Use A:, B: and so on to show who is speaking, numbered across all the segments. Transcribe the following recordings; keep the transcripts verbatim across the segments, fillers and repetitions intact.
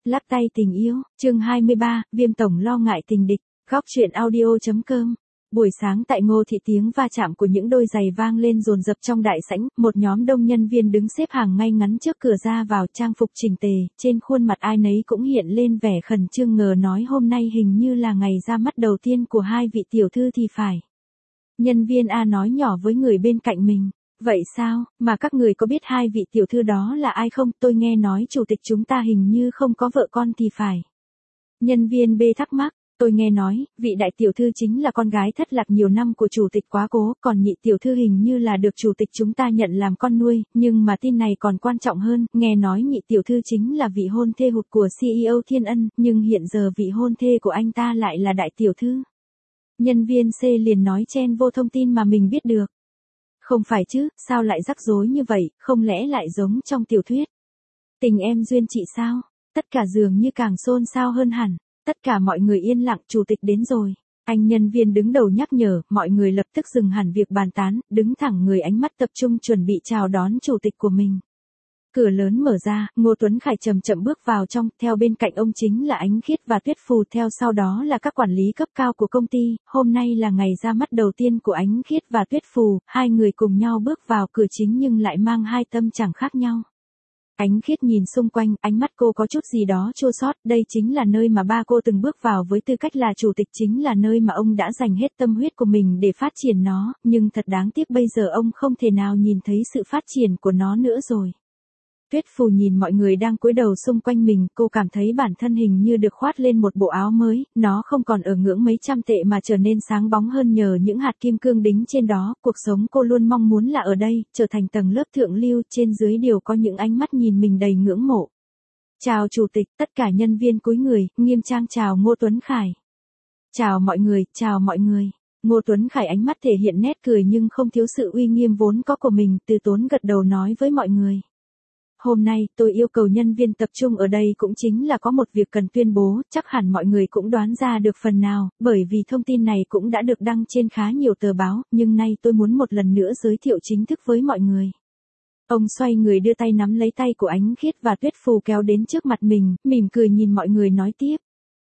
A: Lắc tay tình yêu, chương hai mươi ba, Viêm tổng lo ngại tình địch, góc truyện audio.com. Buổi sáng tại Ngô Thị tiếng va chạm của những đôi giày vang lên dồn dập trong đại sảnh, một nhóm đông nhân viên đứng xếp hàng ngay ngắn trước cửa ra vào trang phục chỉnh tề, trên khuôn mặt ai nấy cũng hiện lên vẻ khẩn trương ngờ nói hôm nay hình như là ngày ra mắt đầu tiên của hai vị tiểu thư thì phải. Nhân viên A nói nhỏ với người bên cạnh mình. Vậy sao, mà các người có biết hai vị tiểu thư đó là ai không? Tôi nghe nói chủ tịch chúng ta hình như không có vợ con thì phải. Nhân viên B thắc mắc, tôi nghe nói, vị đại tiểu thư chính là con gái thất lạc nhiều năm của chủ tịch quá cố, còn nhị tiểu thư hình như là được chủ tịch chúng ta nhận làm con nuôi, nhưng mà tin này còn quan trọng hơn, nghe nói nhị tiểu thư chính là vị hôn thê hụt của xê e ô Thiên Ân, nhưng hiện giờ vị hôn thê của anh ta lại là đại tiểu thư. Nhân viên C liền nói chen vô thông tin mà mình biết được. Không phải chứ, sao lại rắc rối như vậy, không lẽ lại giống trong tiểu thuyết? Tình em duyên chị sao? Tất cả dường như càng xôn xao hơn hẳn. Tất cả mọi người yên lặng, chủ tịch đến rồi. Anh nhân viên đứng đầu nhắc nhở, mọi người lập tức dừng hẳn việc bàn tán, đứng thẳng người ánh mắt tập trung chuẩn bị chào đón chủ tịch của mình. Cửa lớn mở ra, Ngô Tuấn Khải chậm chậm bước vào trong, theo bên cạnh ông chính là Ánh Khiết và Tuyết Phù, theo sau đó là các quản lý cấp cao của công ty. Hôm nay là ngày ra mắt đầu tiên của Ánh Khiết và Tuyết Phù, hai người cùng nhau bước vào cửa chính nhưng lại mang hai tâm trạng khác nhau. Ánh Khiết nhìn xung quanh, ánh mắt cô có chút gì đó chua xót, đây chính là nơi mà ba cô từng bước vào với tư cách là chủ tịch, chính là nơi mà ông đã dành hết tâm huyết của mình để phát triển nó, nhưng thật đáng tiếc bây giờ ông không thể nào nhìn thấy sự phát triển của nó nữa rồi. Tuyết Phù nhìn mọi người đang cúi đầu xung quanh mình, cô cảm thấy bản thân hình như được khoác lên một bộ áo mới, nó không còn ở ngưỡng mấy trăm tệ mà trở nên sáng bóng hơn nhờ những hạt kim cương đính trên đó, cuộc sống cô luôn mong muốn là ở đây, trở thành tầng lớp thượng lưu, trên dưới đều có những ánh mắt nhìn mình đầy ngưỡng mộ. Chào chủ tịch, tất cả nhân viên cúi người, nghiêm trang chào Ngô Tuấn Khải. Chào mọi người, chào mọi người. Ngô Tuấn Khải ánh mắt thể hiện nét cười nhưng không thiếu sự uy nghiêm vốn có của mình, từ tốn gật đầu nói với mọi người. Hôm nay, tôi yêu cầu nhân viên tập trung ở đây cũng chính là có một việc cần tuyên bố, chắc hẳn mọi người cũng đoán ra được phần nào, bởi vì thông tin này cũng đã được đăng trên khá nhiều tờ báo, nhưng nay tôi muốn một lần nữa giới thiệu chính thức với mọi người. Ông xoay người đưa tay nắm lấy tay của Ánh Khiết và Tuyết Phù kéo đến trước mặt mình, mỉm cười nhìn mọi người nói tiếp.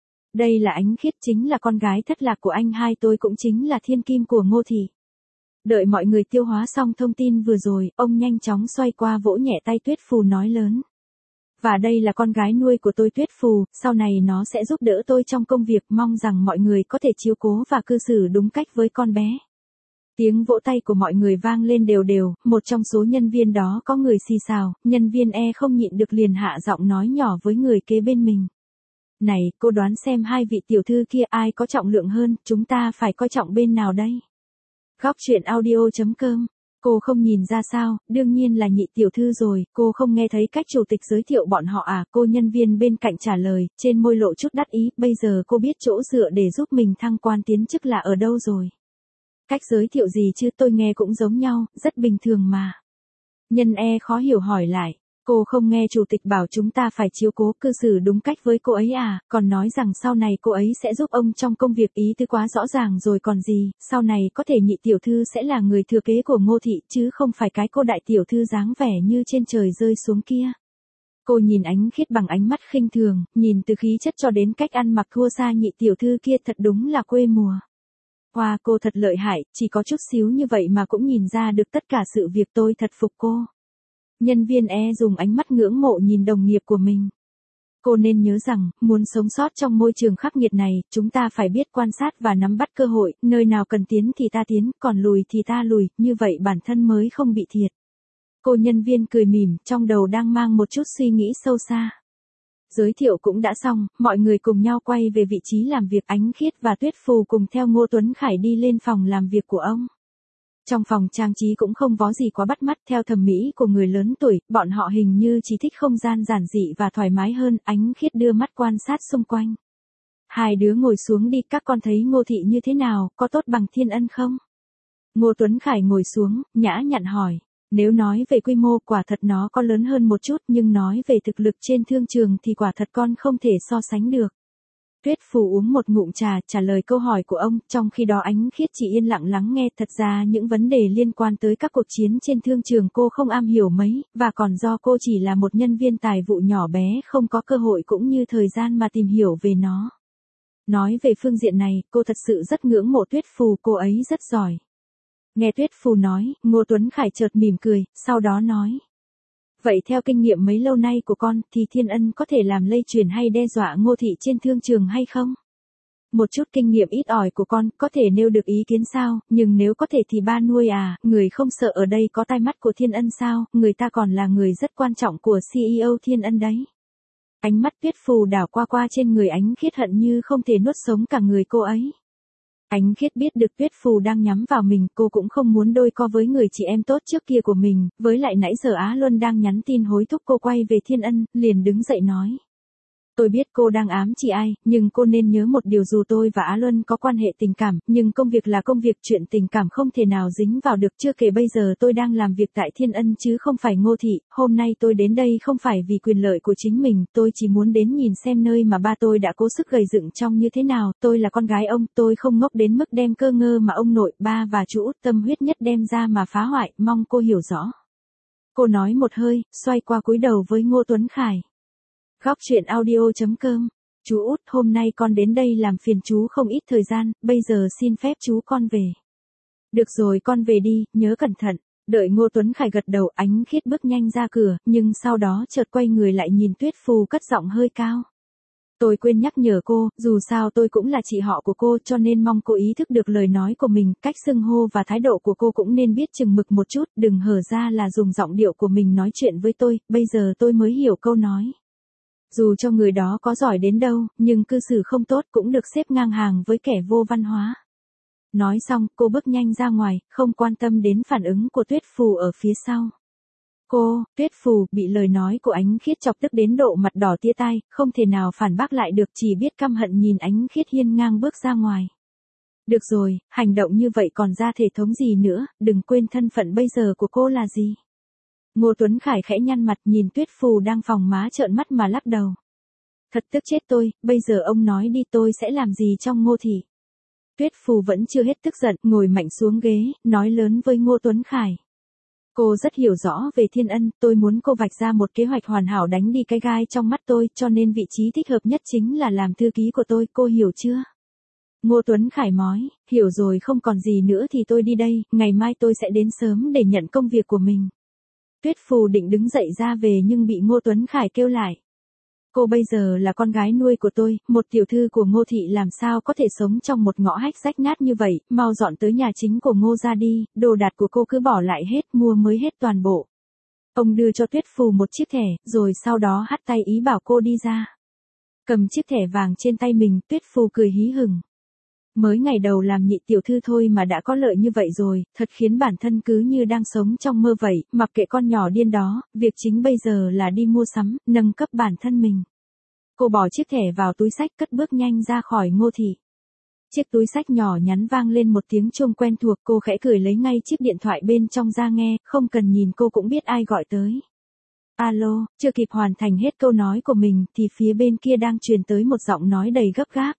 A: Đây là Ánh Khiết, chính là con gái thất lạc của anh hai tôi, cũng chính là thiên kim của Ngô Thị. Đợi mọi người tiêu hóa xong thông tin vừa rồi, ông nhanh chóng xoay qua vỗ nhẹ tay Tuyết Phù nói lớn. Và đây là con gái nuôi của tôi Tuyết Phù, sau này nó sẽ giúp đỡ tôi trong công việc, mong rằng mọi người có thể chiếu cố và cư xử đúng cách với con bé. Tiếng vỗ tay của mọi người vang lên đều đều, một trong số nhân viên đó có người xì xào, nhân viên E không nhịn được liền hạ giọng nói nhỏ với người kế bên mình. Này, cô đoán xem hai vị tiểu thư kia ai có trọng lượng hơn, chúng ta phải coi trọng bên nào đây? Góc truyện audio.com. Cô không nhìn ra sao, đương nhiên là nhị tiểu thư rồi, cô không nghe thấy cách chủ tịch giới thiệu bọn họ à? Cô nhân viên bên cạnh trả lời, trên môi lộ chút đắc ý, bây giờ cô biết chỗ dựa để giúp mình thăng quan tiến chức là ở đâu rồi. Cách giới thiệu gì chứ, tôi nghe cũng giống nhau, rất bình thường mà. Nhân E khó hiểu hỏi lại. Cô không nghe chủ tịch bảo chúng ta phải chiếu cố cư xử đúng cách với cô ấy à, còn nói rằng sau này cô ấy sẽ giúp ông trong công việc, ý tứ quá rõ ràng rồi còn gì, sau này có thể nhị tiểu thư sẽ là người thừa kế của Ngô Thị chứ không phải cái cô đại tiểu thư dáng vẻ như trên trời rơi xuống kia. Cô nhìn Ánh Khiết bằng ánh mắt khinh thường, nhìn từ khí chất cho đến cách ăn mặc thua xa nhị tiểu thư kia, thật đúng là quê mùa. Wow, cô thật lợi hại, chỉ có chút xíu như vậy mà cũng nhìn ra được tất cả sự việc, tôi thật phục cô. Nhân viên E dùng ánh mắt ngưỡng mộ nhìn đồng nghiệp của mình. Cô nên nhớ rằng, muốn sống sót trong môi trường khắc nghiệt này, chúng ta phải biết quan sát và nắm bắt cơ hội, nơi nào cần tiến thì ta tiến, còn lùi thì ta lùi, như vậy bản thân mới không bị thiệt. Cô nhân viên cười mỉm, trong đầu đang mang một chút suy nghĩ sâu xa. Giới thiệu cũng đã xong, mọi người cùng nhau quay về vị trí làm việc. Ánh Khiết và Tuyết Phù cùng theo Ngô Tuấn Khải đi lên phòng làm việc của ông. Trong phòng trang trí cũng không có gì quá bắt mắt, theo thẩm mỹ của người lớn tuổi, bọn họ hình như chỉ thích không gian giản dị và thoải mái hơn. Ánh Khiết đưa mắt quan sát xung quanh. Hai đứa ngồi xuống đi, các con thấy Ngô Thị như thế nào, có tốt bằng Thiên Ân không? Ngô Tuấn Khải ngồi xuống, nhã nhặn hỏi. Nếu nói về quy mô, quả thật nó có lớn hơn một chút, nhưng nói về thực lực trên thương trường thì quả thật con không thể so sánh được. Tuyết Phù uống một ngụm trà, trả lời câu hỏi của ông, trong khi đó Ánh Khiết chỉ yên lặng lắng nghe. Thật ra những vấn đề liên quan tới các cuộc chiến trên thương trường cô không am hiểu mấy, và còn do cô chỉ là một nhân viên tài vụ nhỏ bé không có cơ hội cũng như thời gian mà tìm hiểu về nó. Nói về phương diện này, cô thật sự rất ngưỡng mộ Tuyết Phù, cô ấy rất giỏi. Nghe Tuyết Phù nói, Ngô Tuấn Khải chợt mỉm cười, sau đó nói. Vậy theo kinh nghiệm mấy lâu nay của con, thì Thiên Ân có thể làm lây truyền hay đe dọa Ngô Thị trên thương trường hay không? Một chút kinh nghiệm ít ỏi của con, có thể nêu được ý kiến sao, nhưng nếu có thể thì ba nuôi à, người không sợ ở đây có tai mắt của Thiên Ân sao, người ta còn là người rất quan trọng của xê e ô Thiên Ân đấy. Ánh mắt Tuyết Phù đảo qua qua trên người Ánh Khiết hận như không thể nuốt sống cả người cô ấy. Ánh Khiết biết được Tuyết Phù đang nhắm vào mình, cô cũng không muốn đôi co với người chị em tốt trước kia của mình, với lại nãy giờ Á Luân đang nhắn tin hối thúc cô quay về Thiên Ân, liền đứng dậy nói. Tôi biết cô đang ám chỉ ai, nhưng cô nên nhớ một điều, dù tôi và Á Luân có quan hệ tình cảm, nhưng công việc là công việc, chuyện tình cảm không thể nào dính vào được. Chưa kể bây giờ tôi đang làm việc tại Thiên Ân chứ không phải Ngô Thị, hôm nay tôi đến đây không phải vì quyền lợi của chính mình, tôi chỉ muốn đến nhìn xem nơi mà ba tôi đã cố sức gầy dựng trong như thế nào, tôi là con gái ông, tôi không ngốc đến mức đem cơ ngơ mà ông nội, ba và chú Út tâm huyết nhất đem ra mà phá hoại, mong cô hiểu rõ. Cô nói một hơi, xoay qua cúi đầu với Ngô Tuấn Khải. Góc truyện audio chấm com. Chú Út, hôm nay con đến đây làm phiền chú không ít thời gian, bây giờ xin phép chú con về. Được rồi, con về đi, nhớ cẩn thận. Đợi Ngô Tuấn Khải gật đầu, Ánh Khiết bước nhanh ra cửa, nhưng sau đó chợt quay người lại nhìn Tuyết Phù, cất giọng hơi cao. Tôi quên nhắc nhở cô, dù sao tôi cũng là chị họ của cô, cho nên mong cô ý thức được lời nói của mình, cách xưng hô và thái độ của cô cũng nên biết chừng mực một chút, đừng hở ra là dùng giọng điệu của mình nói chuyện với tôi, bây giờ tôi mới hiểu câu nói. Dù cho người đó có giỏi đến đâu, nhưng cư xử không tốt cũng được xếp ngang hàng với kẻ vô văn hóa. Nói xong, cô bước nhanh ra ngoài, không quan tâm đến phản ứng của Tuyết Phù ở phía sau. Cô, Tuyết Phù, bị lời nói của Ánh Khiết chọc tức đến độ mặt đỏ tía tai, không thể nào phản bác lại được, chỉ biết căm hận nhìn Ánh Khiết hiên ngang bước ra ngoài. Được rồi, hành động như vậy còn ra thể thống gì nữa, đừng quên thân phận bây giờ của cô là gì. Ngô Tuấn Khải khẽ nhăn mặt nhìn Tuyết Phù đang phòng má trợn mắt mà lắc đầu. Thật tức chết tôi, bây giờ ông nói đi tôi sẽ làm gì trong Ngô Thị. Tuyết Phù vẫn chưa hết tức giận, ngồi mạnh xuống ghế, nói lớn với Ngô Tuấn Khải. Cô rất hiểu rõ về Thiên Ân, tôi muốn cô vạch ra một kế hoạch hoàn hảo đánh đi cái gai trong mắt tôi, cho nên vị trí thích hợp nhất chính là làm thư ký của tôi, cô hiểu chưa? Ngô Tuấn Khải nói, hiểu rồi, không còn gì nữa thì tôi đi đây, ngày mai tôi sẽ đến sớm để nhận công việc của mình. Tuyết Phù định đứng dậy ra về nhưng bị Ngô Tuấn Khải kêu lại. Cô bây giờ là con gái nuôi của tôi, một tiểu thư của Ngô Thị làm sao có thể sống trong một ngõ hách rách nát như vậy, mau dọn tới nhà chính của Ngô ra đi, đồ đạc của cô cứ bỏ lại hết, mua mới hết toàn bộ. Ông đưa cho Tuyết Phù một chiếc thẻ, rồi sau đó hắt tay ý bảo cô đi ra. Cầm chiếc thẻ vàng trên tay mình, Tuyết Phù cười hí hửng. Mới ngày đầu làm nhị tiểu thư thôi mà đã có lợi như vậy rồi, thật khiến bản thân cứ như đang sống trong mơ vậy, mặc kệ con nhỏ điên đó, việc chính bây giờ là đi mua sắm, nâng cấp bản thân mình. Cô bỏ chiếc thẻ vào túi xách, cất bước nhanh ra khỏi Ngô Thị. Chiếc túi xách nhỏ nhắn vang lên một tiếng chuông quen thuộc, cô khẽ cười lấy ngay chiếc điện thoại bên trong ra nghe, không cần nhìn cô cũng biết ai gọi tới. Alo, chưa kịp hoàn thành hết câu nói của mình thì phía bên kia đang truyền tới một giọng nói đầy gấp gáp.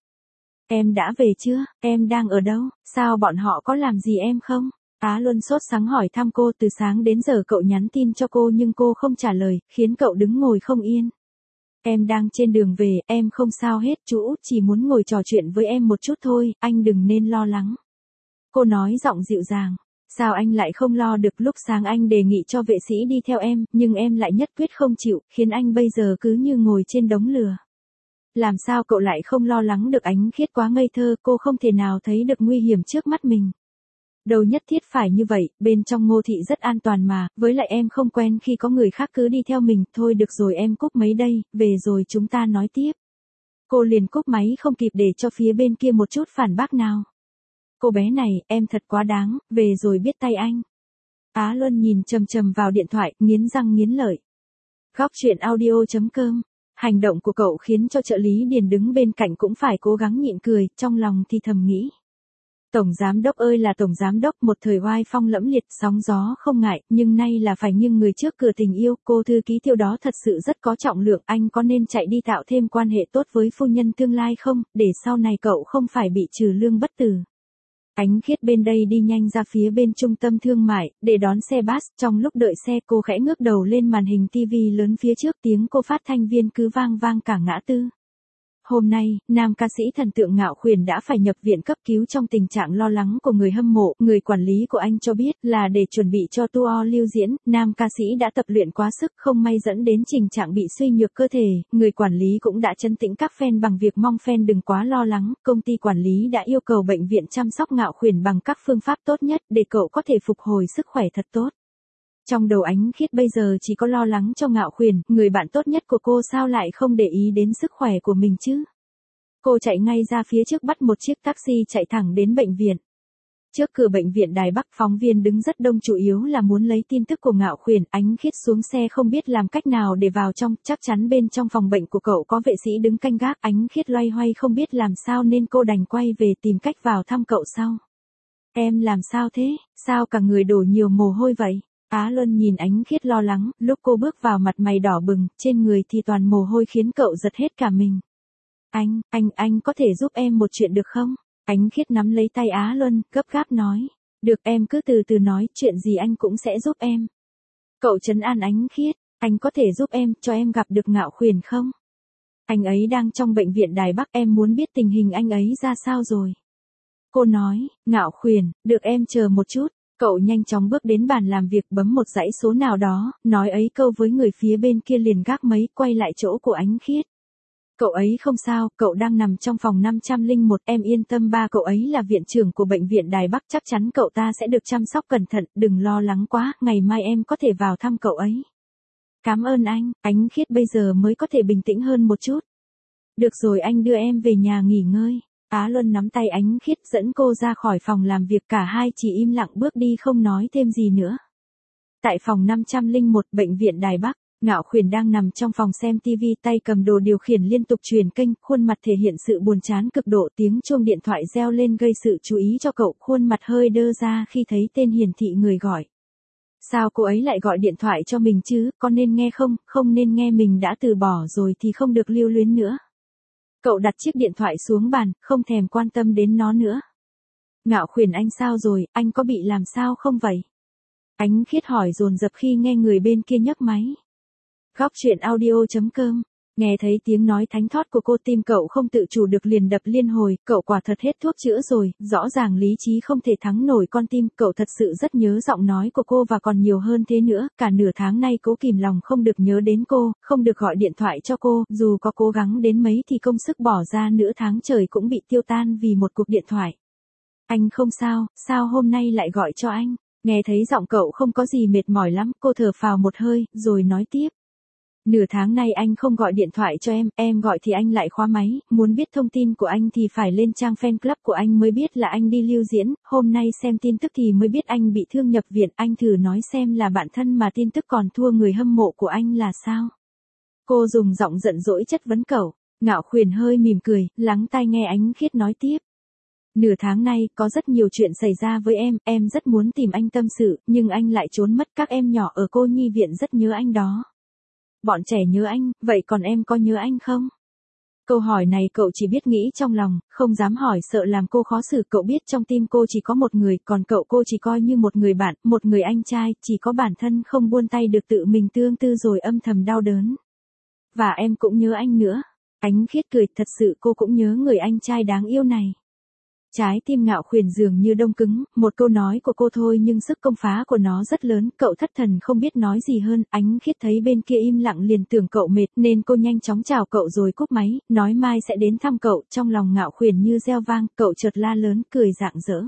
A: Em đã về chưa, em đang ở đâu, sao bọn họ có làm gì em không? Á Luân sốt sắng hỏi thăm cô, từ sáng đến giờ cậu nhắn tin cho cô nhưng cô không trả lời, khiến cậu đứng ngồi không yên. Em đang trên đường về, em không sao hết, chú Út chỉ muốn ngồi trò chuyện với em một chút thôi, anh đừng nên lo lắng. Cô nói giọng dịu dàng, sao anh lại không lo được, lúc sáng anh đề nghị cho vệ sĩ đi theo em, nhưng em lại nhất quyết không chịu, khiến anh bây giờ cứ như ngồi trên đống lửa. Làm sao cậu lại không lo lắng được? Ánh Khiết quá ngây thơ, cô không thể nào thấy được nguy hiểm trước mắt mình. Đâu nhất thiết phải như vậy, bên trong Ngô Thị rất an toàn mà, với lại em không quen khi có người khác cứ đi theo mình, thôi được rồi em cúp máy đây, về rồi chúng ta nói tiếp. Cô liền cúp máy không kịp để cho phía bên kia một chút phản bác nào. Cô bé này, em thật quá đáng, về rồi biết tay anh. Á Luân nhìn chầm chầm vào điện thoại, nghiến răng nghiến lợi. Góc truyện audio chấm com. Hành động của cậu khiến cho trợ lý Điền đứng bên cạnh cũng phải cố gắng nhịn cười, trong lòng thì thầm nghĩ. Tổng giám đốc ơi là tổng giám đốc, một thời oai phong lẫm liệt, sóng gió không ngại, nhưng nay là phải nghiêng người trước cửa tình yêu, cô thư ký Tiêu đó thật sự rất có trọng lượng, anh có nên chạy đi tạo thêm quan hệ tốt với phu nhân tương lai không, để sau này cậu không phải bị trừ lương bất tử. Ánh Khiết bên đây đi nhanh ra phía bên trung tâm thương mại, để đón xe bus, trong lúc đợi xe cô khẽ ngước đầu lên màn hình tivi lớn phía trước, tiếng cô phát thanh viên cứ vang vang cả ngã tư. Hôm nay, nam ca sĩ thần tượng Ngạo Khuyển đã phải nhập viện cấp cứu trong tình trạng lo lắng của người hâm mộ. Người quản lý của anh cho biết là để chuẩn bị cho tour lưu diễn, nam ca sĩ đã tập luyện quá sức không may dẫn đến tình trạng bị suy nhược cơ thể. Người quản lý cũng đã trấn tĩnh các fan bằng việc mong fan đừng quá lo lắng. Công ty quản lý đã yêu cầu bệnh viện chăm sóc Ngạo Khuyển bằng các phương pháp tốt nhất để cậu có thể phục hồi sức khỏe thật tốt. Trong đầu Ánh Khiết bây giờ chỉ có lo lắng cho Ngạo Khuyển, người bạn tốt nhất của cô sao lại không để ý đến sức khỏe của mình chứ? Cô chạy ngay ra phía trước bắt một chiếc taxi chạy thẳng đến bệnh viện. Trước cửa bệnh viện Đài Bắc, phóng viên đứng rất đông, chủ yếu là muốn lấy tin tức của Ngạo Khuyển. Ánh Khiết xuống xe không biết làm cách nào để vào trong, chắc chắn bên trong phòng bệnh của cậu có vệ sĩ đứng canh gác. Ánh Khiết loay hoay không biết làm sao nên cô đành quay về tìm cách vào thăm cậu sau. Em làm sao thế, sao cả người đổ nhiều mồ hôi vậy? Á Luân nhìn Ánh Khiết lo lắng, lúc cô bước vào mặt mày đỏ bừng, trên người thì toàn mồ hôi khiến cậu giật hết cả mình. Anh, anh, anh có thể giúp em một chuyện được không? Ánh Khiết nắm lấy tay Á Luân, gấp gáp nói. Được, em cứ từ từ nói, chuyện gì anh cũng sẽ giúp em. Cậu trấn an Ánh Khiết, anh có thể giúp em, cho em gặp được Ngạo Khuyển không? Anh ấy đang trong bệnh viện Đài Bắc, em muốn biết tình hình anh ấy ra sao rồi. Cô nói, Ngạo Khuyển, được em chờ một chút. Cậu nhanh chóng bước đến bàn làm việc, bấm một dãy số nào đó, nói ấy câu với người phía bên kia liền gác máy, quay lại chỗ của Ánh Khiết. Cậu ấy không sao, cậu đang nằm trong phòng năm trăm lẻ một, em yên tâm, ba cậu ấy là viện trưởng của bệnh viện Đài Bắc, chắc chắn cậu ta sẽ được chăm sóc cẩn thận, đừng lo lắng quá, ngày mai em có thể vào thăm cậu ấy. Cảm ơn anh, Ánh Khiết bây giờ mới có thể bình tĩnh hơn một chút. Được rồi, anh đưa em về nhà nghỉ ngơi. Á Luân nắm tay Ánh Khiết dẫn cô ra khỏi phòng làm việc, cả hai chỉ im lặng bước đi không nói thêm gì nữa. Tại phòng năm trăm lẻ một, bệnh viện Đài Bắc, Ngạo Khuyển đang nằm trong phòng xem tivi, tay cầm đồ điều khiển liên tục truyền kênh, khuôn mặt thể hiện sự buồn chán cực độ, tiếng chuông điện thoại reo lên gây sự chú ý cho cậu, khuôn mặt hơi đơ ra khi thấy tên hiển thị người gọi. Sao cô ấy lại gọi điện thoại cho mình chứ, có nên nghe không, không nên nghe, mình đã từ bỏ rồi thì không được lưu luyến nữa. Cậu đặt chiếc điện thoại xuống bàn, không thèm quan tâm đến nó nữa. Ngạo Khuyển, anh sao rồi, anh có bị làm sao không vậy? Ánh Khiết hỏi dồn dập khi nghe người bên kia nhấc máy. Góc truyện audio chấm com. Nghe thấy tiếng nói thánh thót của cô, tim cậu không tự chủ được liền đập liên hồi, cậu quả thật hết thuốc chữa rồi, rõ ràng lý trí không thể thắng nổi con tim, cậu thật sự rất nhớ giọng nói của cô và còn nhiều hơn thế nữa, cả nửa tháng nay cố kìm lòng không được nhớ đến cô, không được gọi điện thoại cho cô, dù có cố gắng đến mấy thì công sức bỏ ra nửa tháng trời cũng bị tiêu tan vì một cuộc điện thoại. Anh không sao, sao hôm nay lại gọi cho anh? Nghe thấy giọng cậu không có gì mệt mỏi lắm, cô thở phào một hơi, rồi nói tiếp. Nửa tháng nay anh không gọi điện thoại cho em, em gọi thì anh lại khóa máy, muốn biết thông tin của anh thì phải lên trang fan club của anh mới biết là anh đi lưu diễn, hôm nay xem tin tức thì mới biết anh bị thương nhập viện, anh thử nói xem là bạn thân mà tin tức còn thua người hâm mộ của anh là sao? Cô dùng giọng giận dỗi chất vấn cậu. Ngạo Khuyển hơi mỉm cười, lắng tai nghe Ánh Khiết nói tiếp. Nửa tháng nay, có rất nhiều chuyện xảy ra với em, em rất muốn tìm anh tâm sự, nhưng anh lại trốn mất, các em nhỏ ở cô nhi viện rất nhớ anh đó. Bọn trẻ nhớ anh, vậy còn em có nhớ anh không? Câu hỏi này cậu chỉ biết nghĩ trong lòng, không dám hỏi sợ làm cô khó xử, cậu biết trong tim cô chỉ có một người, còn cậu cô chỉ coi như một người bạn, một người anh trai, chỉ có bản thân không buông tay được tự mình tương tư rồi âm thầm đau đớn. Và em cũng nhớ anh nữa. Ánh Khiết cười, thật sự cô cũng nhớ người anh trai đáng yêu này. Trái tim Ngạo Khuyển dường như đông cứng, một câu nói của cô thôi nhưng sức công phá của nó rất lớn, cậu thất thần không biết nói gì hơn, Ánh Khiết thấy bên kia im lặng liền tưởng cậu mệt nên cô nhanh chóng chào cậu rồi cúp máy, nói mai sẽ đến thăm cậu, trong lòng Ngạo Khuyển như reo vang, cậu chợt la lớn, cười rạng rỡ.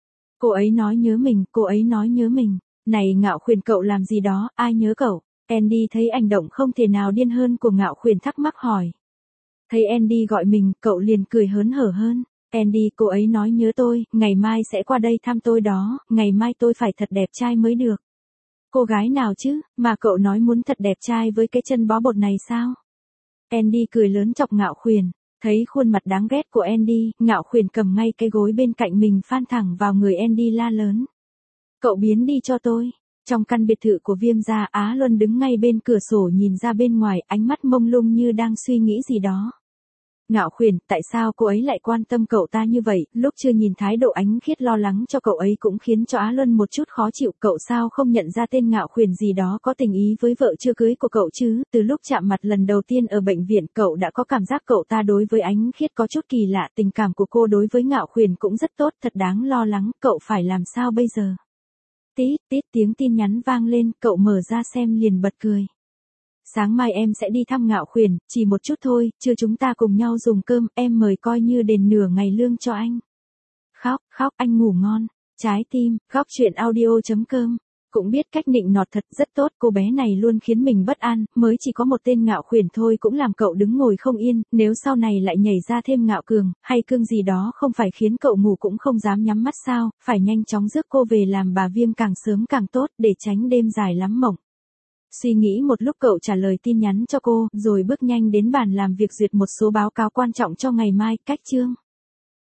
A: Cô ấy nói nhớ mình, cô ấy nói nhớ mình, này Ngạo Khuyển cậu làm gì đó, ai nhớ cậu? Andy thấy hành động không thể nào điên hơn của Ngạo Khuyển thắc mắc hỏi. Thấy Andy gọi mình, cậu liền cười hớn hở hơn. Andy, cô ấy nói nhớ tôi, ngày mai sẽ qua đây thăm tôi đó, ngày mai tôi phải thật đẹp trai mới được. Cô gái nào chứ, mà cậu nói muốn thật đẹp trai với cái chân bó bột này sao? Andy cười lớn chọc Ngạo Khuyển. Thấy khuôn mặt đáng ghét của Andy, Ngạo Khuyển cầm ngay cái gối bên cạnh mình phan thẳng vào người Andy la lớn. Cậu biến đi cho tôi. Trong căn biệt thự của Viêm gia, Á Luân đứng ngay bên cửa sổ nhìn ra bên ngoài, ánh mắt mông lung như đang suy nghĩ gì đó. Ngạo Khuyển, tại sao cô ấy lại quan tâm cậu ta như vậy, lúc chưa nhìn thái độ Ánh Khiết lo lắng cho cậu ấy cũng khiến cho Á Luân một chút khó chịu, cậu sao không nhận ra tên Ngạo Khuyển gì đó có tình ý với vợ chưa cưới của cậu chứ, từ lúc chạm mặt lần đầu tiên ở bệnh viện cậu đã có cảm giác cậu ta đối với Ánh Khiết có chút kỳ lạ, tình cảm của cô đối với Ngạo Khuyển cũng rất tốt, thật đáng lo lắng, cậu phải làm sao bây giờ? Tít, tít tiếng tin nhắn vang lên, cậu mở ra xem liền bật cười. Sáng mai em sẽ đi thăm Ngạo Khuyển, chỉ một chút thôi, trưa chúng ta cùng nhau dùng cơm, em mời coi như đền nửa ngày lương cho anh. Khóc, khóc, anh ngủ ngon. Trái tim, góc chuyện audio chấm com. Cũng biết cách nịnh nọt thật rất tốt, cô bé này luôn khiến mình bất an, mới chỉ có một tên Ngạo Khuyển thôi cũng làm cậu đứng ngồi không yên, nếu sau này lại nhảy ra thêm Ngạo Cường, hay Cương gì đó không phải khiến cậu ngủ cũng không dám nhắm mắt sao, phải nhanh chóng rước cô về làm bà Viêm càng sớm càng tốt, để tránh đêm dài lắm mộng. Suy nghĩ một lúc cậu trả lời tin nhắn cho cô, rồi bước nhanh đến bàn làm việc duyệt một số báo cáo quan trọng cho ngày mai, cách chương.